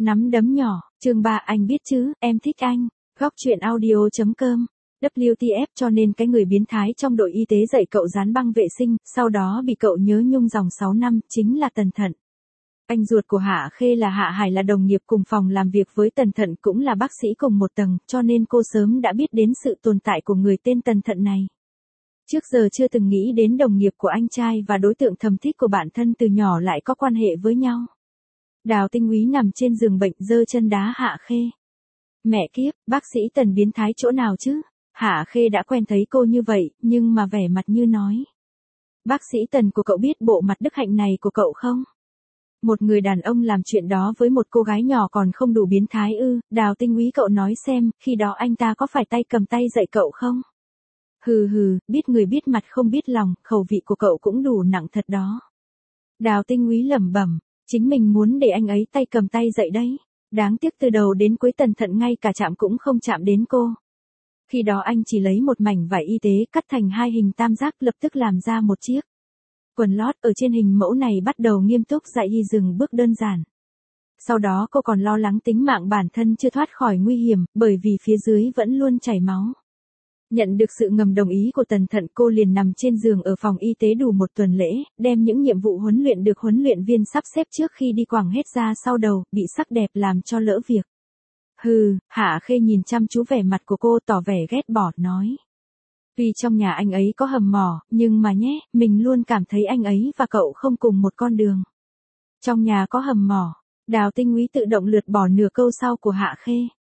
Nắm đấm nhỏ, chương 3 anh biết chứ, em thích anh. Góc truyện audio.com. WTF cho nên cái người biến thái trong đội y tế dạy cậu dán băng vệ sinh, sau đó bị cậu nhớ nhung dòng 6 năm, chính là Tần Thận. Anh ruột của Hạ Khê là Hạ Hải là đồng nghiệp cùng phòng làm việc với Tần Thận cũng là bác sĩ cùng một tầng, cho nên cô sớm đã biết đến sự tồn tại của người tên Tần Thận này. Trước giờ chưa từng nghĩ đến đồng nghiệp của anh trai và đối tượng thầm thích của bản thân từ nhỏ lại có quan hệ với nhau. Đào Tinh Úy nằm trên giường bệnh giơ chân đá Hạ Khê. Mẹ kiếp, bác sĩ Tần biến thái chỗ nào chứ? Hạ Khê đã quen thấy cô như vậy, nhưng mà vẻ mặt như nói. Bác sĩ Tần của cậu biết bộ mặt đức hạnh này của cậu không? Một người đàn ông làm chuyện đó với một cô gái nhỏ còn không đủ biến thái ư? Đào Tinh Úy cậu nói xem, khi đó anh ta có phải tay cầm tay dạy cậu không? Hừ hừ, biết người biết mặt không biết lòng, khẩu vị của cậu cũng đủ nặng thật đó. Đào Tinh Úy lẩm bẩm, chính mình muốn để anh ấy tay cầm tay dạy đấy. Đáng tiếc từ đầu đến cuối Tần Thận ngay cả chạm cũng không chạm đến cô. Khi đó anh chỉ lấy một mảnh vải y tế cắt thành hai hình tam giác lập tức làm ra một chiếc quần lót ở trên hình mẫu này bắt đầu nghiêm túc dạy y dừng bước đơn giản. Sau đó cô còn lo lắng tính mạng bản thân chưa thoát khỏi nguy hiểm bởi vì phía dưới vẫn luôn chảy máu. Nhận được sự ngầm đồng ý của Tần Thận cô liền nằm trên giường ở phòng y tế đủ một tuần lễ, đem những nhiệm vụ huấn luyện được huấn luyện viên sắp xếp trước khi đi quẳng hết ra sau đầu, bị sắc đẹp làm cho lỡ việc. Hừ, Hạ Khê nhìn chăm chú vẻ mặt của cô tỏ vẻ ghét bỏ, nói. Tuy trong nhà anh ấy có hầm mỏ, nhưng mà nhé, mình luôn cảm thấy anh ấy và cậu không cùng một con đường. Trong nhà có hầm mỏ, Đào Tinh Úy tự động lược bỏ nửa câu sau của Hạ Khê.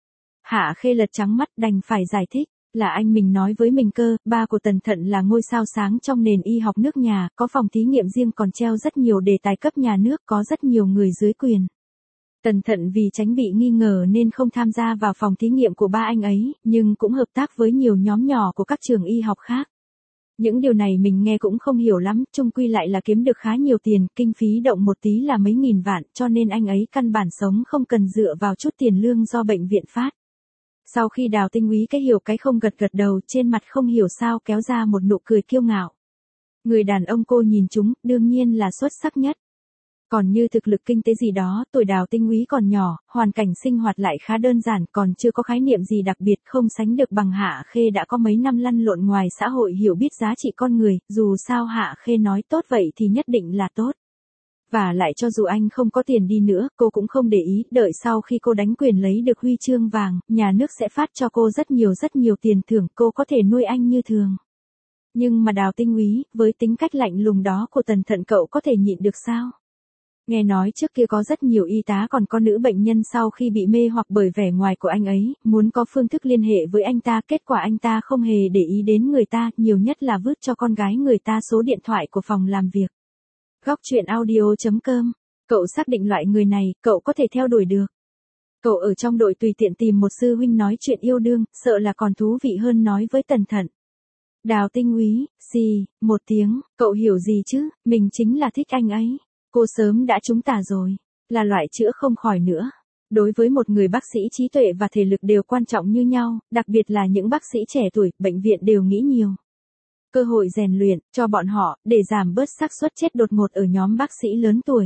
Hạ Khê lật trắng mắt đành phải giải thích. Là anh mình nói với mình cơ, ba của Tần Thận là ngôi sao sáng trong nền y học nước nhà, có phòng thí nghiệm riêng còn treo rất nhiều đề tài cấp nhà nước, có rất nhiều người dưới quyền. Tần Thận vì tránh bị nghi ngờ nên không tham gia vào phòng thí nghiệm của ba anh ấy, nhưng cũng hợp tác với nhiều nhóm nhỏ của các trường y học khác. Những điều này mình nghe cũng không hiểu lắm, chung quy lại là kiếm được khá nhiều tiền, kinh phí động một tí là mấy nghìn vạn, cho nên anh ấy căn bản sống không cần dựa vào chút tiền lương do bệnh viện phát. Sau khi Đào Tinh Úy cái hiểu cái không gật đầu, trên mặt không hiểu sao kéo ra một nụ cười kiêu ngạo. Người đàn ông cô nhìn chúng, đương nhiên là xuất sắc nhất. Còn như thực lực kinh tế gì đó, tuổi Đào Tinh Úy còn nhỏ, hoàn cảnh sinh hoạt lại khá đơn giản, còn chưa có khái niệm gì đặc biệt, không sánh được bằng Hạ Khê đã có mấy năm lăn lộn ngoài xã hội hiểu biết giá trị con người, dù sao Hạ Khê nói tốt vậy thì nhất định là tốt. Và lại cho dù anh không có tiền đi nữa, cô cũng không để ý, đợi sau khi cô đánh quyền lấy được huy chương vàng, nhà nước sẽ phát cho cô rất nhiều tiền thưởng, cô có thể nuôi anh như thường. Nhưng mà Đào Tinh Úy, với tính cách lạnh lùng đó của Tần Thận cậu có thể nhịn được sao? Nghe nói trước kia có rất nhiều y tá còn có nữ bệnh nhân sau khi bị mê hoặc bởi vẻ ngoài của anh ấy, muốn có phương thức liên hệ với anh ta, kết quả anh ta không hề để ý đến người ta, nhiều nhất là vứt cho con gái người ta số điện thoại của phòng làm việc. Góc truyện audio.com. Cậu xác định loại người này, cậu có thể theo đuổi được. Cậu ở trong đội tùy tiện tìm một sư huynh nói chuyện yêu đương, sợ là còn thú vị hơn nói với Tần Thận. Đào Tinh Úy, xì, một tiếng, cậu hiểu gì chứ, mình chính là thích anh ấy. Cô sớm đã trúng tà rồi, là loại chữa không khỏi nữa. Đối với một người bác sĩ trí tuệ và thể lực đều quan trọng như nhau, đặc biệt là những bác sĩ trẻ tuổi, bệnh viện đều nghĩ nhiều. Cơ hội rèn luyện cho bọn họ để giảm bớt xác suất chết đột ngột ở nhóm bác sĩ lớn tuổi.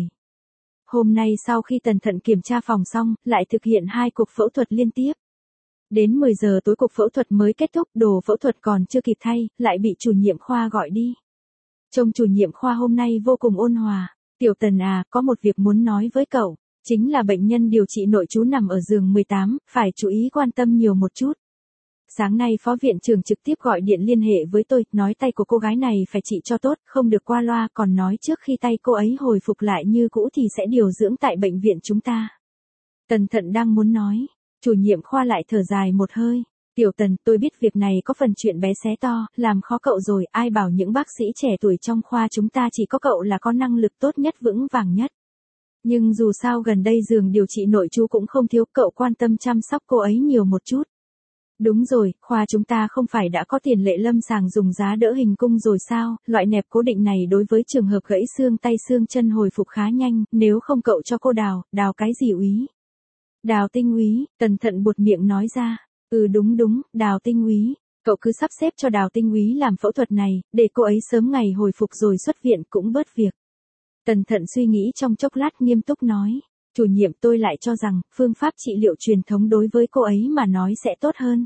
Hôm nay sau khi Tần Thận kiểm tra phòng xong, lại thực hiện 2 cuộc phẫu thuật liên tiếp. Đến 10 giờ tối cuộc phẫu thuật mới kết thúc, đồ phẫu thuật còn chưa kịp thay, lại bị chủ nhiệm khoa gọi đi. Trông chủ nhiệm khoa hôm nay vô cùng ôn hòa. Tiểu Tần à, có một việc muốn nói với cậu, chính là bệnh nhân điều trị nội trú nằm ở giường 18, phải chú ý quan tâm nhiều một chút. Sáng nay phó viện trưởng trực tiếp gọi điện liên hệ với tôi, nói tay của cô gái này phải trị cho tốt, không được qua loa, còn nói trước khi tay cô ấy hồi phục lại như cũ thì sẽ điều dưỡng tại bệnh viện chúng ta. Tần Thận đang muốn nói, chủ nhiệm khoa lại thở dài một hơi. Tiểu Tần, tôi biết việc này có phần chuyện bé xé to, làm khó cậu rồi, ai bảo những bác sĩ trẻ tuổi trong khoa chúng ta chỉ có cậu là có năng lực tốt nhất vững vàng nhất. Nhưng dù sao gần đây giường điều trị nội trú cũng không thiếu, cậu quan tâm chăm sóc cô ấy nhiều một chút. Đúng rồi, khoa chúng ta không phải đã có tiền lệ lâm sàng dùng giá đỡ hình cung rồi sao, loại nẹp cố định này đối với trường hợp gãy xương tay xương chân hồi phục khá nhanh, nếu không cậu cho cô đào cái gì úy? Đào Tinh Úy, Tần Thận buột miệng nói ra. Đúng, Đào Tinh Úy, cậu cứ sắp xếp cho Đào Tinh Úy làm phẫu thuật này, để cô ấy sớm ngày hồi phục rồi xuất viện cũng bớt việc. Tần Thận suy nghĩ trong chốc lát nghiêm túc nói, Chủ nhiệm tôi lại cho rằng, phương pháp trị liệu truyền thống đối với cô ấy mà nói sẽ tốt hơn.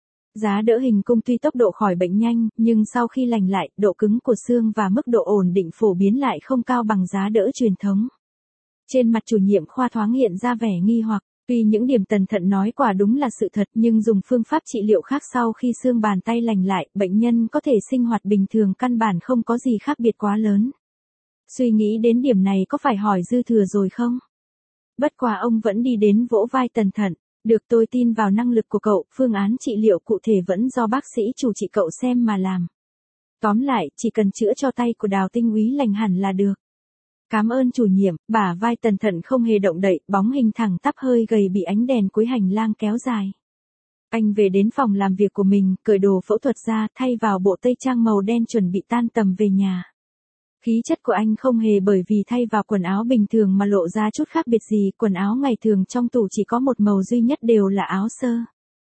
Giá đỡ hình cung tuy tốc độ khỏi bệnh nhanh, nhưng sau khi lành lại, độ cứng của xương và mức độ ổn định phổ biến lại không cao bằng giá đỡ truyền thống. Trên mặt chủ nhiệm khoa thoáng hiện ra vẻ nghi hoặc, tuy những điểm Tần Thận nói quả đúng là sự thật nhưng dùng phương pháp trị liệu khác sau khi xương bàn tay lành lại, bệnh nhân có thể sinh hoạt bình thường căn bản không có gì khác biệt quá lớn. Suy nghĩ đến điểm này có phải hỏi dư thừa rồi không? Bất quá ông vẫn đi đến vỗ vai Tần Thận. Được, tôi tin vào năng lực của cậu, phương án trị liệu cụ thể vẫn do bác sĩ chủ trị cậu xem mà làm. Tóm lại, chỉ cần chữa cho tay của Đào Tinh Úy lành hẳn là được. Cảm ơn chủ nhiệm, bả vai Tần Thận không hề động đậy, bóng hình thẳng tắp hơi gầy bị ánh đèn cuối hành lang kéo dài. Anh về đến phòng làm việc của mình, cởi đồ phẫu thuật ra, thay vào bộ tây trang màu đen chuẩn bị tan tầm về nhà. Khí chất của anh không hề bởi vì thay vào quần áo bình thường mà lộ ra chút khác biệt gì, quần áo ngày thường trong tủ chỉ có một màu duy nhất đều là áo sơ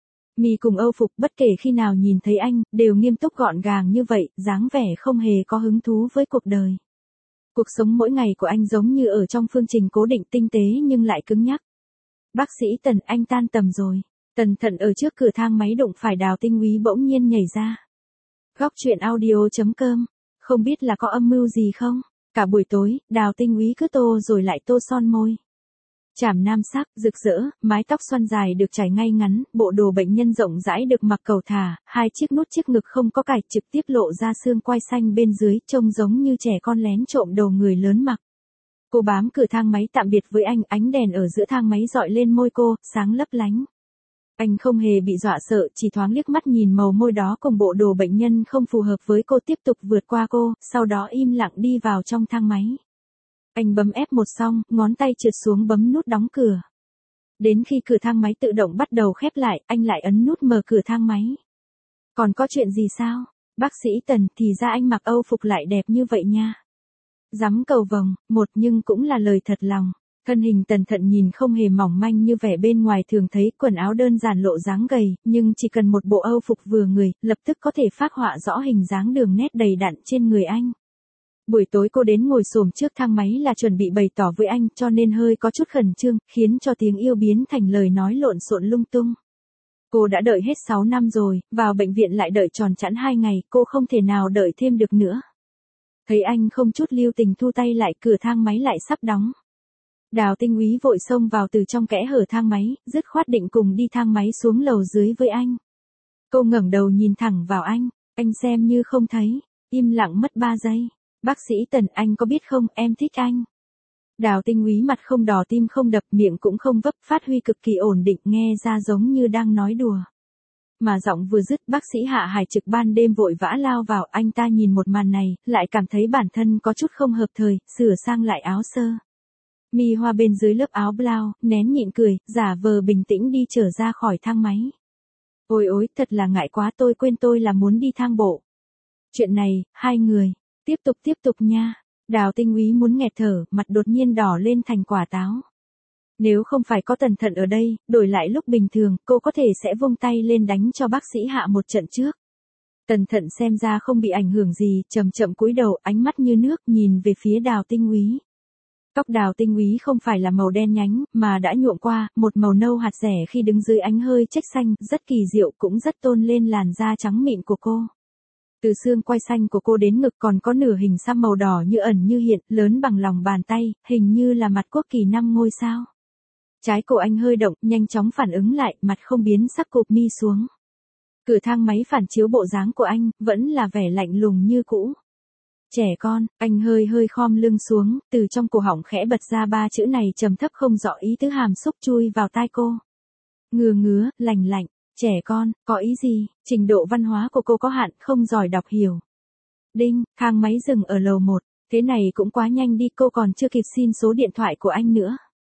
mi cùng âu phục, bất kể khi nào nhìn thấy anh, đều nghiêm túc gọn gàng như vậy, dáng vẻ không hề có hứng thú với cuộc đời. Cuộc sống mỗi ngày của anh giống như ở trong phương trình cố định tinh tế nhưng lại cứng nhắc. Bác sĩ Tần, anh tan tầm rồi. Tần Thận ở trước cửa thang máy đụng phải Đào Tinh Úy bỗng nhiên nhảy ra. Góc truyện audio.com. Không biết là có âm mưu gì không? Cả buổi tối, Đào Tinh Úy cứ tô rồi lại tô son môi. Trảm nam sắc, rực rỡ, mái tóc xoăn dài được trải ngay ngắn, bộ đồ bệnh nhân rộng rãi được mặc cầu thả, hai chiếc nút chiếc ngực không có cài trực tiếp lộ ra xương quai xanh bên dưới, trông giống như trẻ con lén trộm đồ người lớn mặc. Cô bám cửa thang máy tạm biệt với anh, ánh đèn ở giữa thang máy dọi lên môi cô, sáng lấp lánh. Anh không hề bị dọa sợ, chỉ thoáng liếc mắt nhìn màu môi đó cùng bộ đồ bệnh nhân không phù hợp với cô tiếp tục vượt qua cô, sau đó im lặng đi vào trong thang máy. Anh bấm F1 xong, ngón tay trượt xuống bấm nút đóng cửa. Đến khi cửa thang máy tự động bắt đầu khép lại, anh lại ấn nút mở cửa thang máy. Còn có chuyện gì sao? Bác sĩ Tần, thì ra anh mặc âu phục lại đẹp như vậy nha. Dám cầu vồng, một nhưng cũng là lời thật lòng. Thân hình Tần Thận nhìn không hề mỏng manh như vẻ bên ngoài thường thấy, quần áo đơn giản lộ dáng gầy, nhưng chỉ cần một bộ âu phục vừa người, lập tức có thể phác họa rõ hình dáng đường nét đầy đặn trên người anh. Buổi tối cô đến ngồi xổm trước thang máy là chuẩn bị bày tỏ với anh, cho nên hơi có chút khẩn trương, khiến cho tiếng yêu biến thành lời nói lộn xộn lung tung. Cô đã đợi hết 6 năm rồi, vào bệnh viện lại đợi tròn chẵn 2 ngày, cô không thể nào đợi thêm được nữa. Thấy anh không chút lưu tình thu tay lại, cửa thang máy lại sắp đóng. Đào Tinh Úy vội xông vào từ trong kẽ hở thang máy, dứt khoát định cùng đi thang máy xuống lầu dưới với anh. Cô ngẩng đầu nhìn thẳng vào anh xem như không thấy, im lặng mất 3 giây. Bác sĩ Tần, anh có biết không, em thích anh. Đào Tinh Úy mặt không đỏ tim không đập, miệng cũng không vấp, phát huy cực kỳ ổn định, nghe ra giống như đang nói đùa. Mà giọng vừa dứt, bác sĩ Hạ Hải trực ban đêm vội vã lao vào, anh ta nhìn một màn này, lại cảm thấy bản thân có chút không hợp thời, sửa sang lại áo sơ mi hoa bên dưới lớp áo blau, nén nhịn cười, giả vờ bình tĩnh đi trở ra khỏi thang máy. Ôi ôi, thật là ngại quá, tôi quên tôi là muốn đi thang bộ. Chuyện này, hai người, tiếp tục nha. Đào Tinh Úy muốn nghẹt thở, mặt đột nhiên đỏ lên thành quả táo. Nếu không phải có Tần Thận ở đây, đổi lại lúc bình thường, cô có thể sẽ vung tay lên đánh cho bác sĩ Hạ một trận trước. Tần Thận xem ra không bị ảnh hưởng gì, chậm chậm cúi đầu, ánh mắt như nước, nhìn về phía Đào Tinh Úy. Tóc Đào Tinh Úy không phải là màu đen nhánh, mà đã nhuộm qua, một màu nâu hạt rẻ khi đứng dưới ánh hơi chếch xanh, rất kỳ diệu, cũng rất tôn lên làn da trắng mịn của cô. Từ xương quai xanh của cô đến ngực còn có nửa hình xăm màu đỏ như ẩn như hiện, lớn bằng lòng bàn tay, hình như là mặt quốc kỳ 5 ngôi sao. Trái cổ anh hơi động, nhanh chóng phản ứng lại, mặt không biến sắc cụp mi xuống. Cửa thang máy phản chiếu bộ dáng của anh, vẫn là vẻ lạnh lùng như cũ. Trẻ con, anh hơi khom lưng xuống, từ trong cổ họng khẽ bật ra 3 chữ này trầm thấp không rõ ý tứ, hàm xúc chui vào tai cô. Ngứa, lạnh. Trẻ con, có ý gì? Trình độ văn hóa của cô có hạn, không giỏi đọc hiểu. Đinh, thang máy dừng ở lầu 1. Thế này cũng quá nhanh đi, cô còn chưa kịp xin số điện thoại của anh nữa.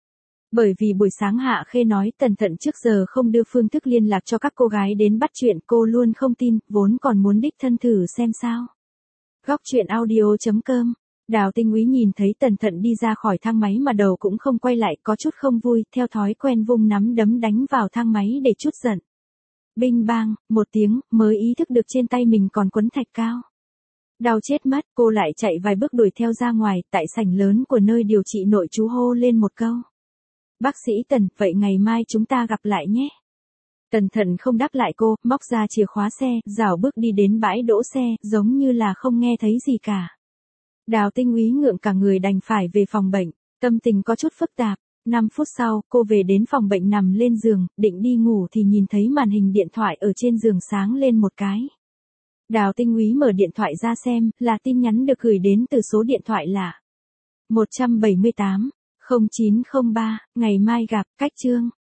Bởi vì buổi sáng Hạ Khê nói Tần Thận trước giờ không đưa phương thức liên lạc cho các cô gái đến bắt chuyện, cô luôn không tin, vốn còn muốn đích thân thử xem sao. Góc truyện audio.com. Đào Tinh Úy nhìn thấy Tần Thận đi ra khỏi thang máy mà đầu cũng không quay lại, có chút không vui, theo thói quen vung nắm đấm đánh vào thang máy để trút giận. Binh bang, một tiếng, mới ý thức được trên tay mình còn quấn thạch cao. Đau chết mất, cô lại chạy vài bước đuổi theo ra ngoài, tại sảnh lớn của nơi điều trị nội trú hô lên một câu. Bác sĩ Tần, vậy ngày mai chúng ta gặp lại nhé. Tần Thận không đáp lại cô, móc ra chìa khóa xe, rảo bước đi đến bãi đỗ xe, giống như là không nghe thấy gì cả. Đào Tinh Úy ngượng cả người đành phải về phòng bệnh, tâm tình có chút phức tạp. 5 phút sau, cô về đến phòng bệnh nằm lên giường, định đi ngủ thì nhìn thấy màn hình điện thoại ở trên giường sáng lên một cái. Đào Tinh Úy mở điện thoại ra xem, là tin nhắn được gửi đến từ số điện thoại là 178 0903, ngày mai gặp, cách chương.